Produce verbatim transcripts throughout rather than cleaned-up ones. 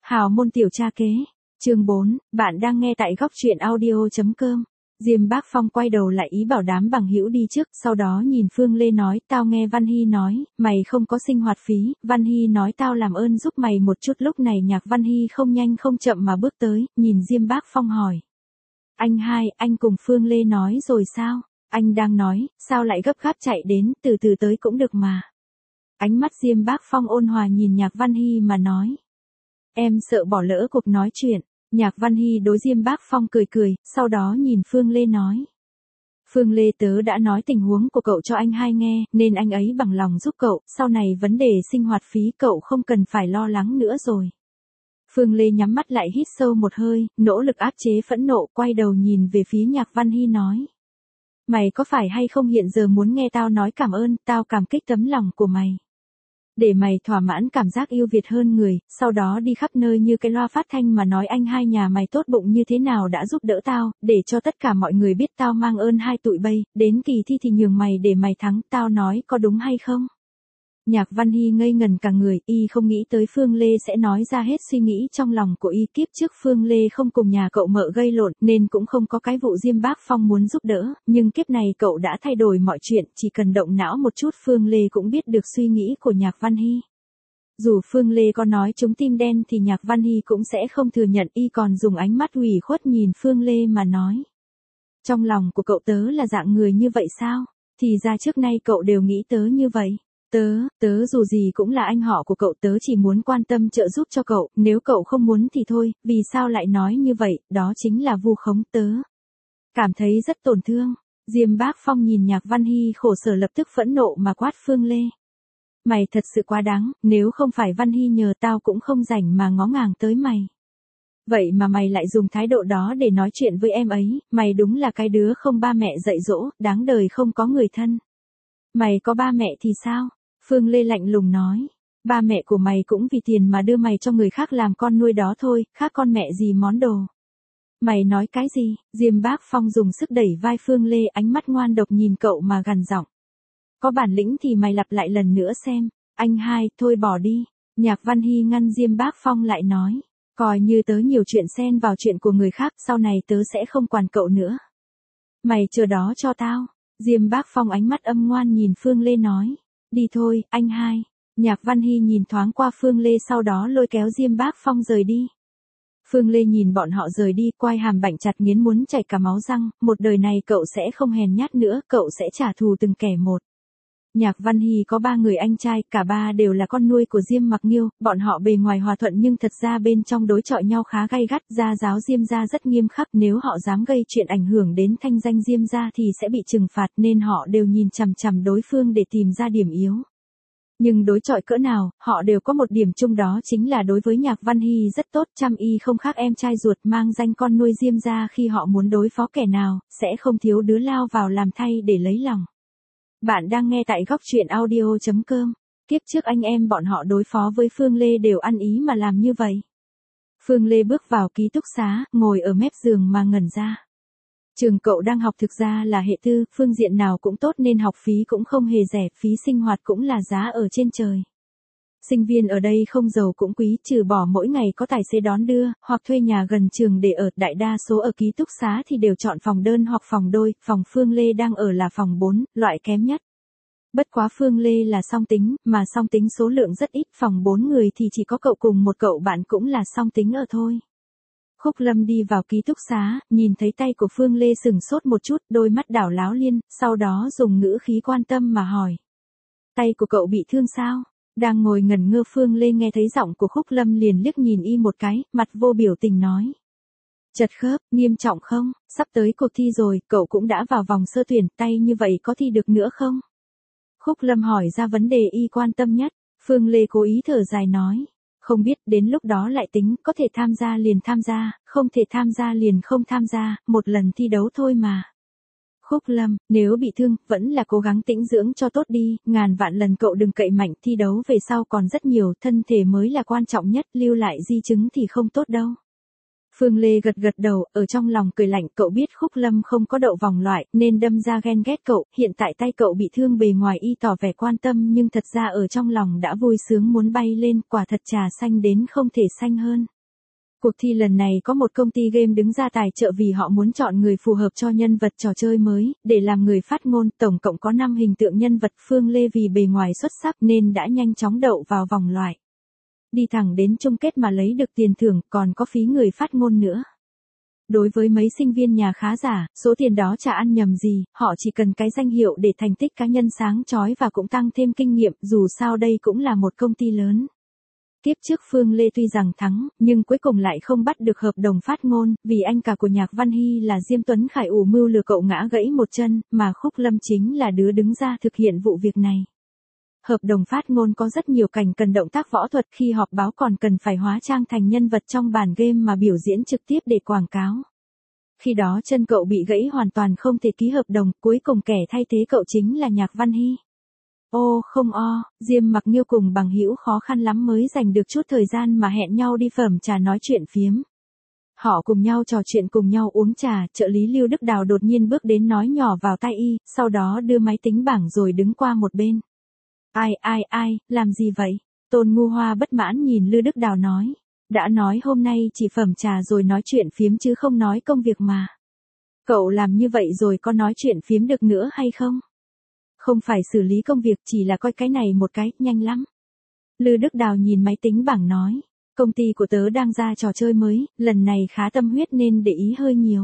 Hào môn tiểu cha kế. Chương bốn, bạn đang nghe tại góc truyện audio chấm com. Diêm Bác Phong quay đầu lại ý bảo đám bằng hữu đi trước, sau đó nhìn Phương Lê nói, tao nghe Văn Hy nói, mày không có sinh hoạt phí, Văn Hy nói tao làm ơn giúp mày một chút. Lúc này Nhạc Văn Hy không nhanh không chậm mà bước tới, nhìn Diêm Bác Phong hỏi. Anh hai, anh cùng Phương Lê nói rồi sao? Anh đang nói, sao lại gấp gáp chạy đến, từ từ tới cũng được mà. Ánh mắt Diêm Bác Phong ôn hòa nhìn Nhạc Văn Hy mà nói. Em sợ bỏ lỡ cuộc nói chuyện. Nhạc Văn Hy đối Diêm Bác Phong cười cười, sau đó nhìn Phương Lê nói. Phương Lê tớ đã nói tình huống của cậu cho anh hai nghe, nên anh ấy bằng lòng giúp cậu, sau này vấn đề sinh hoạt phí cậu không cần phải lo lắng nữa rồi. Phương Lê nhắm mắt lại hít sâu một hơi, nỗ lực áp chế phẫn nộ, quay đầu nhìn về phía Nhạc Văn Hy nói. Mày có phải hay không hiện giờ muốn nghe tao nói cảm ơn, tao cảm kích tấm lòng của mày. Để mày thỏa mãn cảm giác yêu Việt hơn người, sau đó đi khắp nơi như cái loa phát thanh mà nói anh hai nhà mày tốt bụng như thế nào đã giúp đỡ tao, để cho tất cả mọi người biết tao mang ơn hai tụi bay, đến kỳ thi thì nhường mày để mày thắng, tao nói có đúng hay không? Nhạc Văn Hy ngây ngần cả người, y không nghĩ tới Phương Lê sẽ nói ra hết suy nghĩ trong lòng của y. Kiếp trước Phương Lê không cùng nhà cậu mợ gây lộn, nên cũng không có cái vụ Diêm Bác Phong muốn giúp đỡ, nhưng kiếp này cậu đã thay đổi mọi chuyện, chỉ cần động não một chút Phương Lê cũng biết được suy nghĩ của Nhạc Văn Hy. Dù Phương Lê có nói chúng tim đen thì Nhạc Văn Hy cũng sẽ không thừa nhận, y còn dùng ánh mắt ủy khuất nhìn Phương Lê mà nói. Trong lòng của cậu tớ là dạng người như vậy sao? Thì ra trước nay cậu đều nghĩ tớ như vậy. Tớ, tớ dù gì cũng là anh họ của cậu, tớ chỉ muốn quan tâm trợ giúp cho cậu, nếu cậu không muốn thì thôi, vì sao lại nói như vậy, đó chính là vu khống tớ. Cảm thấy rất tổn thương, Diêm Bác Phong nhìn Nhạc Văn Hy khổ sở lập tức phẫn nộ mà quát Phương Lê. Mày thật sự quá đáng, nếu không phải Văn Hy nhờ tao cũng không rảnh mà ngó ngàng tới mày. Vậy mà mày lại dùng thái độ đó để nói chuyện với em ấy, mày đúng là cái đứa không ba mẹ dạy dỗ, đáng đời không có người thân. Mày có ba mẹ thì sao? Phương Lê lạnh lùng nói. Ba mẹ của mày cũng vì tiền mà đưa mày cho người khác làm con nuôi đó thôi, khác con mẹ gì món đồ. Mày nói cái gì? Diêm Bác Phong dùng sức đẩy vai Phương Lê, ánh mắt ngoan độc nhìn cậu mà gằn giọng. Có bản lĩnh thì mày lặp lại lần nữa xem. Anh hai, thôi bỏ đi. Nhạc Văn Hy ngăn Diêm Bác Phong lại nói. Coi như tớ nhiều chuyện xen vào chuyện của người khác, sau này tớ sẽ không quản cậu nữa. Mày chờ đó cho tao. Diêm Bác Phong ánh mắt âm ngoan nhìn Phương Lê nói. Đi thôi, anh hai. Nhạc Văn Hy nhìn thoáng qua Phương Lê sau đó lôi kéo Diêm Bác Phong rời đi. Phương Lê nhìn bọn họ rời đi, quai hàm bảnh chặt nghiến muốn chảy cả máu răng, một đời này cậu sẽ không hèn nhát nữa, cậu sẽ trả thù từng kẻ một. Nhạc Văn Hy có ba người anh trai, cả ba đều là con nuôi của Diêm Mặc Nghiêu, bọn họ bề ngoài hòa thuận nhưng thật ra bên trong đối chọi nhau khá gay gắt, gia giáo Diêm gia rất nghiêm khắc, nếu họ dám gây chuyện ảnh hưởng đến thanh danh Diêm gia thì sẽ bị trừng phạt, nên họ đều nhìn chằm chằm đối phương để tìm ra điểm yếu. Nhưng đối chọi cỡ nào, họ đều có một điểm chung, đó chính là đối với Nhạc Văn Hy rất tốt, chăm y không khác em trai ruột, mang danh con nuôi Diêm gia, khi họ muốn đối phó kẻ nào, sẽ không thiếu đứa lao vào làm thay để lấy lòng. Bạn đang nghe tại góc truyện audio chấm com. Kiếp trước anh em bọn họ đối phó với Phương Lê đều ăn ý mà làm như vậy. Phương Lê bước vào ký túc xá, ngồi ở mép giường mà ngẩn ra. Trường cậu đang học thực ra là hệ tư, phương diện nào cũng tốt nên học phí cũng không hề rẻ, phí sinh hoạt cũng là giá ở trên trời. Sinh viên ở đây không giàu cũng quý, trừ bỏ mỗi ngày có tài xế đón đưa, hoặc thuê nhà gần trường để ở, đại đa số ở ký túc xá thì đều chọn phòng đơn hoặc phòng đôi, phòng Phương Lê đang ở là phòng bốn, loại kém nhất. Bất quá Phương Lê là song tính, mà song tính số lượng rất ít, phòng bốn người thì chỉ có cậu cùng một cậu bạn cũng là song tính ở thôi. Khúc Lâm đi vào ký túc xá, nhìn thấy tay của Phương Lê sừng sốt một chút, đôi mắt đảo láo liên, sau đó dùng ngữ khí quan tâm mà hỏi. Tay của cậu bị thương sao? Đang ngồi ngẩn ngơ Phương Lê nghe thấy giọng của Khúc Lâm liền liếc nhìn y một cái, mặt vô biểu tình nói. Chật khớp, nghiêm trọng không? Sắp tới cuộc thi rồi, cậu cũng đã vào vòng sơ tuyển, tay như vậy có thi được nữa không? Khúc Lâm hỏi ra vấn đề y quan tâm nhất, Phương Lê cố ý thở dài nói. Không biết, đến lúc đó lại tính, có thể tham gia liền tham gia, không thể tham gia liền không tham gia, một lần thi đấu thôi mà. Khúc Lâm, nếu bị thương, vẫn là cố gắng tĩnh dưỡng cho tốt đi, ngàn vạn lần cậu đừng cậy mạnh, thi đấu về sau còn rất nhiều, thân thể mới là quan trọng nhất, lưu lại di chứng thì không tốt đâu. Phương Lê gật gật đầu, ở trong lòng cười lạnh, cậu biết Khúc Lâm không có đậu vòng loại, nên đâm ra ghen ghét cậu, hiện tại tay cậu bị thương bề ngoài y tỏ vẻ quan tâm nhưng thật ra ở trong lòng đã vui sướng muốn bay lên, quả thật trà xanh đến không thể xanh hơn. Cuộc thi lần này có một công ty game đứng ra tài trợ vì họ muốn chọn người phù hợp cho nhân vật trò chơi mới, để làm người phát ngôn. Tổng cộng có năm hình tượng nhân vật. Phương Lê vì bề ngoài xuất sắc nên đã nhanh chóng đậu vào vòng loại. Đi thẳng đến chung kết mà lấy được tiền thưởng, còn có phí người phát ngôn nữa. Đối với mấy sinh viên nhà khá giả, số tiền đó chả ăn nhầm gì, họ chỉ cần cái danh hiệu để thành tích cá nhân sáng chói và cũng tăng thêm kinh nghiệm, dù sao đây cũng là một công ty lớn. Tiếp trước Phương Lê tuy rằng thắng, nhưng cuối cùng lại không bắt được hợp đồng phát ngôn, vì anh cả của Nhạc Văn Hy là Diêm Tuấn Khải ủ mưu lừa cậu ngã gãy một chân, mà Khúc Lâm chính là đứa đứng ra thực hiện vụ việc này. Hợp đồng phát ngôn có rất nhiều cảnh cần động tác võ thuật, khi họp báo còn cần phải hóa trang thành nhân vật trong bản game mà biểu diễn trực tiếp để quảng cáo. Khi đó chân cậu bị gãy hoàn toàn không thể ký hợp đồng, cuối cùng kẻ thay thế cậu chính là Nhạc Văn Hy. Ô không o, Diêm Mặc Nghiêu cùng bằng hữu khó khăn lắm mới dành được chút thời gian mà hẹn nhau đi phẩm trà nói chuyện phiếm. Họ cùng nhau trò chuyện cùng nhau uống trà, trợ lý Lưu Đức Đào đột nhiên bước đến nói nhỏ vào tai y, sau đó đưa máy tính bảng rồi đứng qua một bên. Ai ai ai, làm gì vậy? Tôn Ngu Hoa bất mãn nhìn Lưu Đức Đào nói. Đã nói hôm nay chỉ phẩm trà rồi nói chuyện phiếm chứ không nói công việc mà. Cậu làm như vậy rồi có nói chuyện phiếm được nữa hay không? Không phải xử lý công việc, chỉ là coi cái này một cái, nhanh lắm. Lưu Đức Đào nhìn máy tính bảng nói. Công ty của tớ đang ra trò chơi mới, lần này khá tâm huyết nên để ý hơi nhiều.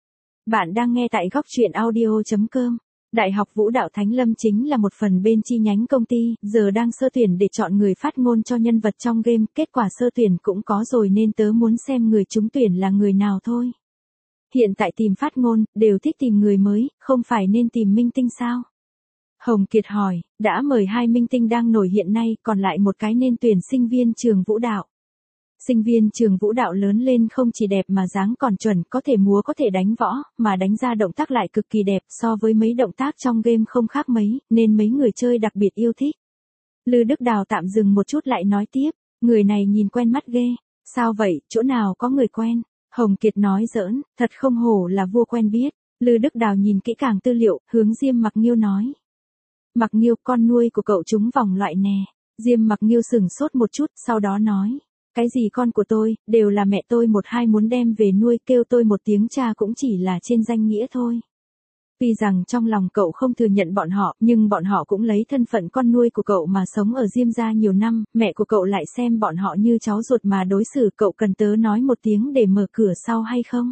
Bạn đang nghe tại góc truyện audio chấm com. Đại học Vũ đạo Thánh Lâm chính là một phần bên chi nhánh công ty, giờ đang sơ tuyển để chọn người phát ngôn cho nhân vật trong game, kết quả sơ tuyển cũng có rồi nên tớ muốn xem người trúng tuyển là người nào thôi. Hiện tại tìm phát ngôn, đều thích tìm người mới, không phải nên tìm minh tinh sao? Hồng Kiệt hỏi, đã mời hai minh tinh đang nổi hiện nay, còn lại một cái nên tuyển sinh viên trường vũ đạo. Sinh viên trường vũ đạo lớn lên không chỉ đẹp mà dáng còn chuẩn, có thể múa có thể đánh võ, mà đánh ra động tác lại cực kỳ đẹp, so với mấy động tác trong game không khác mấy, nên mấy người chơi đặc biệt yêu thích. Lư Đức Đào tạm dừng một chút lại nói tiếp, người này nhìn quen mắt ghê. Sao vậy, chỗ nào có người quen? Hồng Kiệt nói giỡn, thật không hổ là vua quen biết. Lư Đức Đào nhìn kỹ càng tư liệu, hướng Diêm Mặc Nghiêu nói. Mặc Nghiêu, con nuôi của cậu trúng vòng loại nè. Diêm Mặc Nghiêu sừng sốt một chút, sau đó nói. Cái gì con của tôi, đều là mẹ tôi một hai muốn đem về nuôi, kêu tôi một tiếng cha cũng chỉ là trên danh nghĩa thôi. Tuy rằng trong lòng cậu không thừa nhận bọn họ, nhưng bọn họ cũng lấy thân phận con nuôi của cậu mà sống ở Diêm gia nhiều năm, mẹ của cậu lại xem bọn họ như cháu ruột mà đối xử, cậu cần tớ nói một tiếng để mở cửa sau hay không?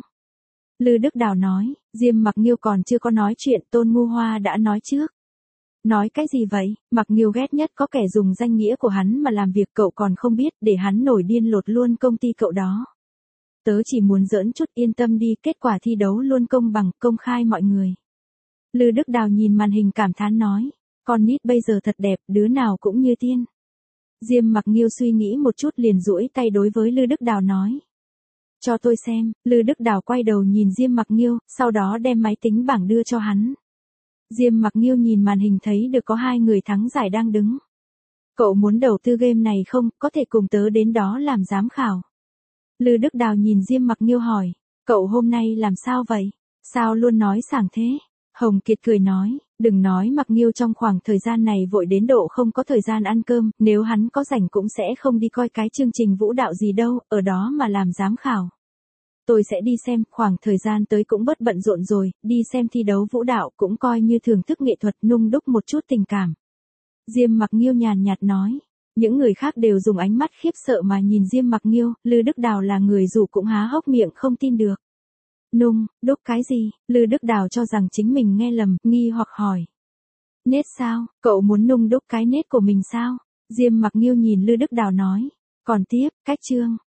Lư Đức Đào nói, Diêm Mặc Nghiêu còn chưa có nói chuyện, Tôn Ngu Hoa đã nói trước. Nói cái gì vậy? Mặc Nghiêu ghét nhất có kẻ dùng danh nghĩa của hắn mà làm việc, cậu còn không biết, để hắn nổi điên lột luôn công ty cậu đó. Tớ chỉ muốn giỡn chút, yên tâm đi, kết quả thi đấu luôn công bằng, công khai mọi người. Lư Đức Đào nhìn màn hình cảm thán nói, con nít bây giờ thật đẹp, đứa nào cũng như tiên. Diêm Mặc Nghiêu suy nghĩ một chút liền duỗi tay đối với Lư Đức Đào nói. Cho tôi xem. Lư Đức Đào quay đầu nhìn Diêm Mặc Nghiêu, sau đó đem máy tính bảng đưa cho hắn. Diêm Mặc Nghiêu nhìn màn hình thấy được có hai người thắng giải đang đứng. Cậu muốn đầu tư game này không, có thể cùng tớ đến đó làm giám khảo. Lư Đức Đào nhìn Diêm Mặc Nghiêu hỏi, cậu hôm nay làm sao vậy? Sao luôn nói sảng thế? Hồng Kiệt cười nói, đừng nói Mặc Nghiêu trong khoảng thời gian này vội đến độ không có thời gian ăn cơm, nếu hắn có rảnh cũng sẽ không đi coi cái chương trình vũ đạo gì đâu, ở đó mà làm giám khảo. Tôi sẽ đi xem, khoảng thời gian tới cũng bớt bận rộn rồi, đi xem thi đấu vũ đạo cũng coi như thưởng thức nghệ thuật, nung đúc một chút tình cảm. Diêm Mặc Nghiêu nhàn nhạt nói. Những người khác đều dùng ánh mắt khiếp sợ mà nhìn Diêm Mặc Nghiêu, Lư Đức Đào là người dù cũng há hốc miệng không tin được. Nung, đúc cái gì? Lư Đức Đào cho rằng chính mình nghe lầm, nghi hoặc hỏi. Nết sao? Cậu muốn nung đúc cái nết của mình sao? Diêm Mặc Nghiêu nhìn Lư Đức Đào nói. Còn tiếp, cách chương,